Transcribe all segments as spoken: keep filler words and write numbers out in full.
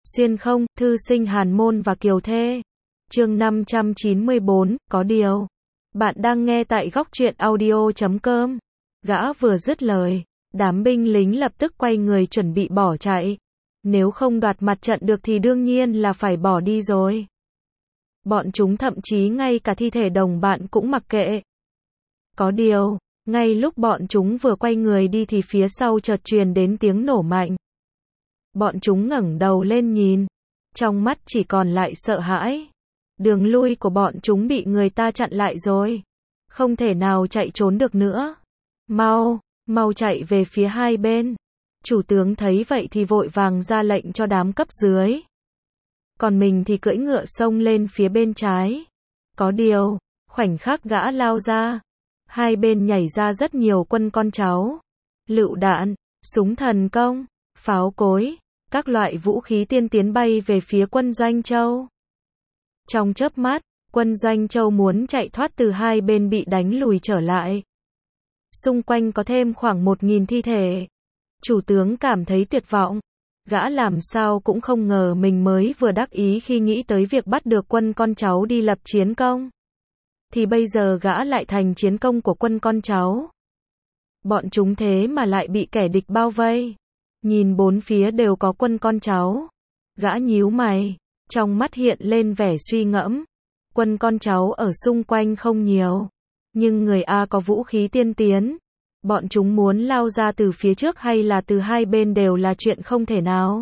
Xuyên không, thư sinh Hàn Môn và Kiều Thê. Chương năm trăm chín mươi bốn, có điều. Bạn đang nghe tại góc truyện audio chấm com. Gã vừa dứt lời, đám binh lính lập tức quay người chuẩn bị bỏ chạy. Nếu không đoạt mặt trận được thì đương nhiên là phải bỏ đi rồi. Bọn chúng thậm chí ngay cả thi thể đồng bạn cũng mặc kệ. Có điều, ngay lúc bọn chúng vừa quay người đi thì phía sau chợt truyền đến tiếng nổ mạnh. Bọn chúng ngẩng đầu lên nhìn, trong mắt chỉ còn lại sợ hãi. Đường lui của bọn chúng bị người ta chặn lại rồi, không thể nào chạy trốn được nữa. Mau, mau chạy về phía hai bên. Chủ tướng thấy vậy thì vội vàng ra lệnh cho đám cấp dưới. Còn mình thì cưỡi ngựa xông lên phía bên trái. Có điều, khoảnh khắc gã lao ra, hai bên nhảy ra rất nhiều quân con cháu. Lựu đạn, súng thần công, pháo cối, các loại vũ khí tiên tiến bay về phía quân Doanh Châu. Trong chớp mắt, quân Doanh Châu muốn chạy thoát từ hai bên bị đánh lùi trở lại. Xung quanh có thêm khoảng một nghìn thi thể. Chủ tướng cảm thấy tuyệt vọng. Gã làm sao cũng không ngờ mình mới vừa đắc ý khi nghĩ tới việc bắt được quân con cháu đi lập chiến công. Thì bây giờ gã lại thành chiến công của quân con cháu. Bọn chúng thế mà lại bị kẻ địch bao vây. Nhìn bốn phía đều có quân con cháu. Gã nhíu mày, trong mắt hiện lên vẻ suy ngẫm. Quân con cháu ở xung quanh không nhiều, nhưng người A có vũ khí tiên tiến. Bọn chúng muốn lao ra từ phía trước hay là từ hai bên đều là chuyện không thể nào.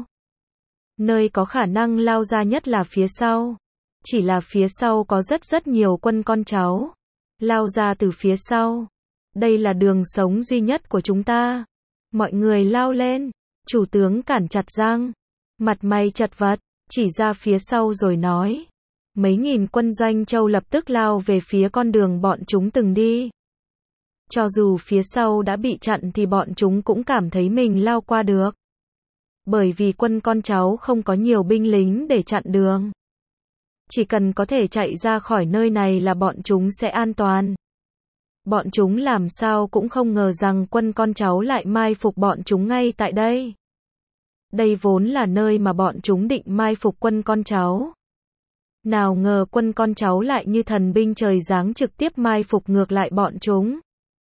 Nơi có khả năng lao ra nhất là phía sau. Chỉ là phía sau có rất rất nhiều quân con cháu. Lao ra từ phía sau. Đây là đường sống duy nhất của chúng ta. Mọi người lao lên. Chủ tướng cản chặt Giang. Mặt mày chật vật, chỉ ra phía sau rồi nói. Mấy nghìn quân Doanh Châu lập tức lao về phía con đường bọn chúng từng đi. Cho dù phía sau đã bị chặn thì bọn chúng cũng cảm thấy mình lao qua được. Bởi vì quân con cháu không có nhiều binh lính để chặn đường. Chỉ cần có thể chạy ra khỏi nơi này là bọn chúng sẽ an toàn. Bọn chúng làm sao cũng không ngờ rằng quân con cháu lại mai phục bọn chúng ngay tại đây. Đây vốn là nơi mà bọn chúng định mai phục quân con cháu. Nào ngờ quân con cháu lại như thần binh trời giáng trực tiếp mai phục ngược lại bọn chúng.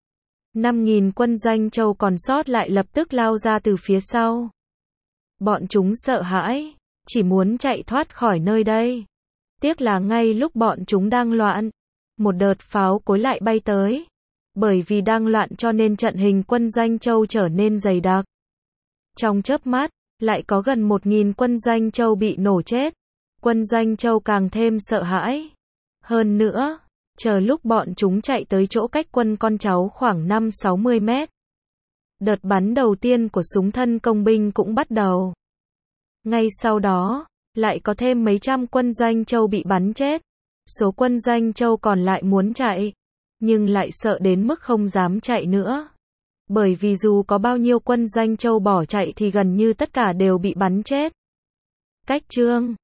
Năm nghìn quân Doanh Châu còn sót lại lập tức lao ra từ phía sau. Bọn chúng sợ hãi, chỉ muốn chạy thoát khỏi nơi đây. Tiếc là ngay lúc bọn chúng đang loạn, một đợt pháo cối lại bay tới. Bởi vì đang loạn cho nên trận hình quân Doanh Châu trở nên dày đặc. Trong chớp mắt, lại có gần một nghìn quân Doanh Châu bị nổ chết. Quân Doanh Châu càng thêm sợ hãi. Hơn nữa, chờ lúc bọn chúng chạy tới chỗ cách quân con cháu khoảng năm sáu mươi mét. Đợt bắn đầu tiên của súng thân công binh cũng bắt đầu. Ngay sau đó, lại có thêm mấy trăm quân Doanh Châu bị bắn chết. Số quân Doanh Châu còn lại muốn chạy, nhưng lại sợ đến mức không dám chạy nữa. Bởi vì dù có bao nhiêu quân Doanh Châu bỏ chạy thì gần như tất cả đều bị bắn chết. Cách chương